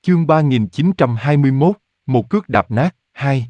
Chương 3921, một cước đạp nát, 2.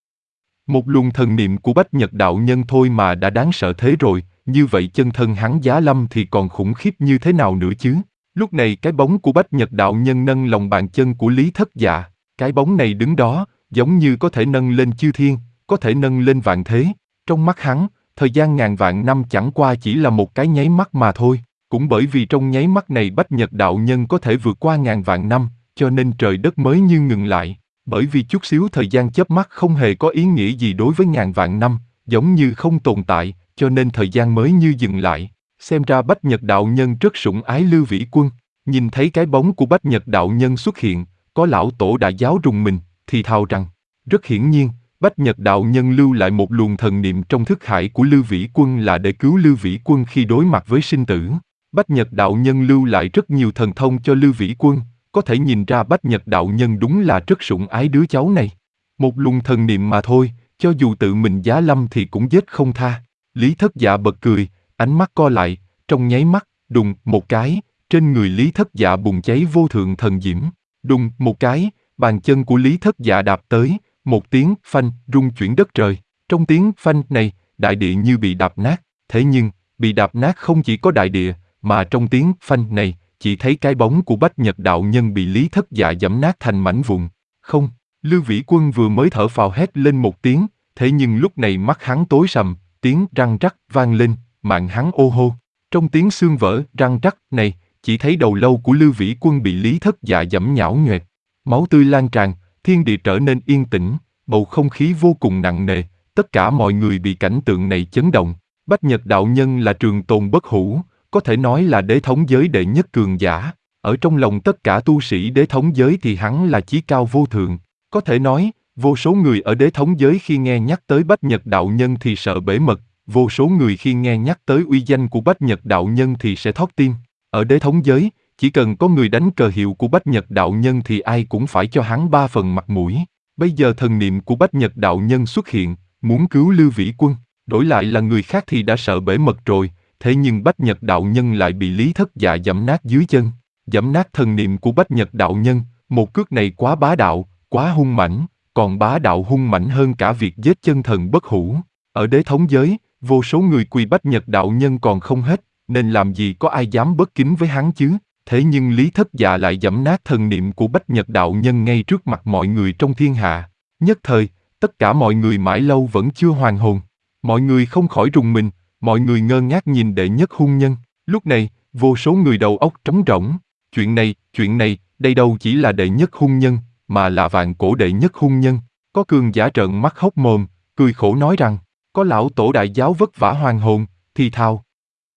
Một luồng thần niệm của Bách Nhật đạo nhân thôi mà đã đáng sợ thế rồi, như vậy chân thân hắn Giá Lâm thì còn khủng khiếp như thế nào nữa chứ? Lúc này cái bóng của Bách Nhật đạo nhân nâng lòng bàn chân của Lý Thất Dạ, cái bóng này đứng đó, giống như có thể nâng lên chư thiên, có thể nâng lên vạn thế. Trong mắt hắn, thời gian ngàn vạn năm chẳng qua chỉ là một cái nháy mắt mà thôi. Cũng bởi vì trong nháy mắt này Bách Nhật đạo nhân có thể vượt qua ngàn vạn năm, cho nên trời đất mới như ngừng lại. Bởi vì chút xíu thời gian chớp mắt không hề có ý nghĩa gì đối với ngàn vạn năm, giống như không tồn tại, cho nên thời gian mới như dừng lại. Xem ra Bách Nhật đạo nhân rất sủng ái Lưu Vĩ Quân. Nhìn thấy cái bóng của Bách Nhật đạo nhân xuất hiện, có lão tổ đại giáo rùng mình, thì thào rằng, rất hiển nhiên, Bách Nhật đạo nhân lưu lại một luồng thần niệm trong thức hải của Lưu Vĩ Quân là để cứu Lưu Vĩ Quân khi đối mặt với sinh tử. Bách Nhật đạo nhân lưu lại rất nhiều thần thông cho Lưu Vĩ Quân, có thể nhìn ra Bách Nhật đạo nhân đúng là rất sủng ái đứa cháu này. Một luồng thần niệm mà thôi, cho dù tự mình Giá Lâm thì cũng giết không tha. Lý Thất Dạ bật cười, ánh mắt co lại, trong nháy mắt, đùng một cái, trên người Lý Thất Dạ bùng cháy vô thượng thần diễm. Đùng một cái, bàn chân của Lý Thất Dạ đạp tới, một tiếng phanh rung chuyển đất trời. Trong tiếng phanh này, đại địa như bị đạp nát, thế nhưng, bị đạp nát không chỉ có đại địa, mà trong tiếng phanh này, chỉ thấy cái bóng của Bách Nhật đạo nhân bị Lý Thất Dạ giẫm nát thành mảnh vụn. Không, Lưu Vĩ Quân vừa mới thở phào hét lên một tiếng, thế nhưng lúc này mắt hắn tối sầm, tiếng răng rắc vang lên, mạng hắn ô hô. Trong tiếng xương vỡ răng rắc này, chỉ thấy đầu lâu của Lưu Vĩ Quân bị Lý Thất Dạ giẫm nhão nhoẹt. Máu tươi lan tràn, thiên địa trở nên yên tĩnh, bầu không khí vô cùng nặng nề, tất cả mọi người bị cảnh tượng này chấn động. Bách Nhật đạo nhân là trường tồn bất hủ, có thể nói là đế thống giới đệ nhất cường giả. Ở trong lòng tất cả tu sĩ đế thống giới thì hắn là chí cao vô thượng. Có thể nói, vô số người ở đế thống giới khi nghe nhắc tới Bách Nhật đạo nhân thì sợ bể mật, vô số người khi nghe nhắc tới uy danh của Bách Nhật đạo nhân thì sẽ thót tim. Ở đế thống giới, chỉ cần có người đánh cờ hiệu của Bách Nhật đạo nhân thì ai cũng phải cho hắn 3 phần mặt mũi. Bây giờ thần niệm của Bách Nhật đạo nhân xuất hiện, muốn cứu Lưu Vĩ Quân, đổi lại là người khác thì đã sợ bể mật rồi. Thế nhưng Bách Nhật đạo nhân lại bị Lý Thất Dạ giẫm nát dưới chân, giẫm nát thần niệm của Bách Nhật đạo nhân. Một cước này quá bá đạo, quá hung mãnh, còn bá đạo hung mãnh hơn cả việc giết chân thần bất hủ. Ở đế thống giới, vô số người quỳ Bách Nhật đạo nhân còn không hết, nên làm gì có ai dám bất kính với hắn chứ? Thế nhưng Lý Thất Dạ lại giẫm nát thần niệm của Bách Nhật đạo nhân ngay trước mặt mọi người trong thiên hạ. Nhất thời, tất cả mọi người mãi lâu vẫn chưa hoàn hồn. Mọi người không khỏi rùng mình. Mọi người ngơ ngác nhìn đệ nhất hung nhân. Lúc này, vô số người đầu óc trống rỗng. Chuyện này, đây đâu chỉ là đệ nhất hung nhân, mà là vạn cổ đệ nhất hung nhân. Có cường giả trợn mắt hốc mồm, cười khổ nói rằng, có lão tổ đại giáo vất vả hoàn hồn, thì thào.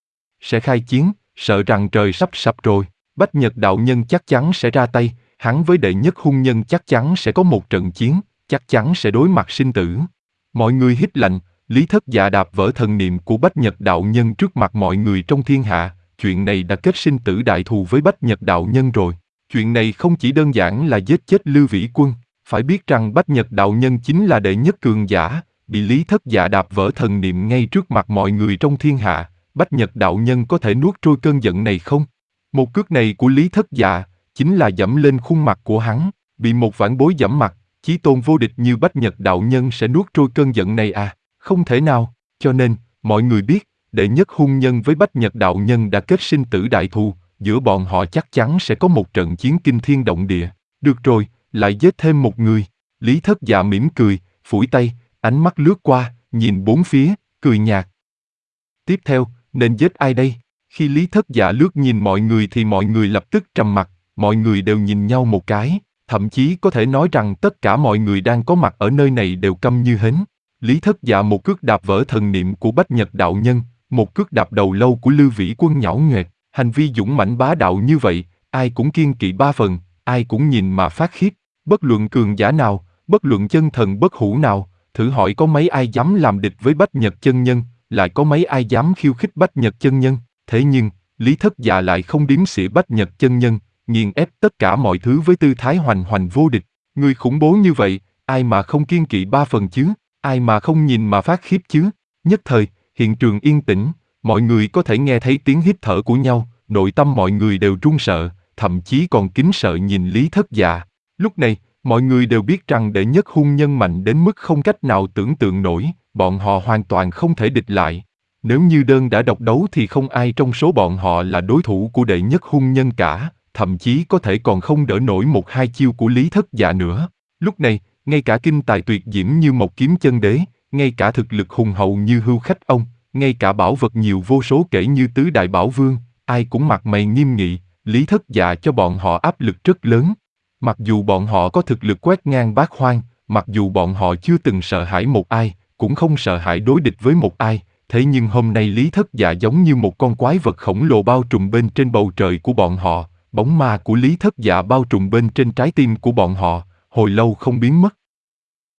Sẽ khai chiến, sợ rằng trời sắp sập rồi. Bách Nhật đạo nhân chắc chắn sẽ ra tay, hắn với đệ nhất hung nhân chắc chắn sẽ có một trận chiến, chắc chắn sẽ đối mặt sinh tử. Mọi người hít lạnh. Lý Thất Dạ đạp vỡ thần niệm của Bách Nhật đạo nhân trước mặt mọi người trong thiên hạ, chuyện này đã kết sinh tử đại thù với Bách Nhật đạo nhân rồi. Chuyện này không chỉ đơn giản là giết chết Lưu Vĩ Quân, phải biết rằng Bách Nhật đạo nhân chính là đệ nhất cường giả, bị Lý Thất Dạ đạp vỡ thần niệm ngay trước mặt mọi người trong thiên hạ, Bách Nhật đạo nhân có thể nuốt trôi cơn giận này không? Một cước này của Lý Thất Dạ, chính là giẫm lên khuôn mặt của hắn, bị một vãn bối giẫm mặt, chí tôn vô địch như Bách Nhật đạo nhân sẽ nuốt trôi cơn giận này à? Không thể nào, cho nên, mọi người biết, đệ nhất hung nhân với Bách Nhật đạo nhân đã kết sinh tử đại thù, giữa bọn họ chắc chắn sẽ có một trận chiến kinh thiên động địa. Được rồi, lại giết thêm một người. Lý Thất Dạ mỉm cười, phủi tay, ánh mắt lướt qua, nhìn bốn phía, cười nhạt. Tiếp theo, nên giết ai đây? Khi Lý Thất Dạ lướt nhìn mọi người thì mọi người lập tức trầm mặc, mọi người đều nhìn nhau một cái, thậm chí có thể nói rằng tất cả mọi người đang có mặt ở nơi này đều câm như hến. Lý Thất Dạ một cước đạp vỡ thần niệm của Bách Nhật đạo nhân, một cước đạp đầu lâu của Lưu Vĩ Quân nhão nhoẹt, hành vi dũng mãnh bá đạo như vậy, ai cũng kiêng kỵ 3 phần, ai cũng nhìn mà phát khiếp, bất luận cường giả nào, bất luận chân thần bất hủ nào, thử hỏi có mấy ai dám làm địch với Bách Nhật chân nhân, lại có mấy ai dám khiêu khích Bách Nhật chân nhân, thế nhưng, Lý Thất Dạ lại không đếm xỉa Bách Nhật chân nhân, nghiền ép tất cả mọi thứ với tư thái hoành hoành vô địch, người khủng bố như vậy, ai mà không kiêng kỵ 3 phần chứ? Ai mà không nhìn mà phát khiếp chứ? Nhất thời, hiện trường yên tĩnh, mọi người có thể nghe thấy tiếng hít thở của nhau, nội tâm mọi người đều run sợ, thậm chí còn kính sợ nhìn Lý Thất Dạ. Lúc này, mọi người đều biết rằng đệ nhất hung nhân mạnh đến mức không cách nào tưởng tượng nổi, bọn họ hoàn toàn không thể địch lại. Nếu như đơn đã độc đấu thì không ai trong số bọn họ là đối thủ của đệ nhất hung nhân cả, thậm chí có thể còn không đỡ nổi một hai chiêu của Lý Thất Dạ nữa. Lúc này, ngay cả kinh tài tuyệt diễm như Mộc Kiếm Chân Đế, ngay cả thực lực hùng hậu như Hưu Khách Ông, ngay cả bảo vật nhiều vô số kể như Tứ Đại Bảo Vương, ai cũng mặt mày nghiêm nghị, Lý Thất Dạ cho bọn họ áp lực rất lớn. Mặc dù bọn họ có thực lực quét ngang bát hoang, mặc dù bọn họ chưa từng sợ hãi một ai, cũng không sợ hãi đối địch với một ai, thế nhưng hôm nay Lý Thất Dạ giống như một con quái vật khổng lồ bao trùm bên trên bầu trời của bọn họ, bóng ma của Lý Thất Dạ bao trùm bên trên trái tim của bọn họ, hồi lâu không biến mất.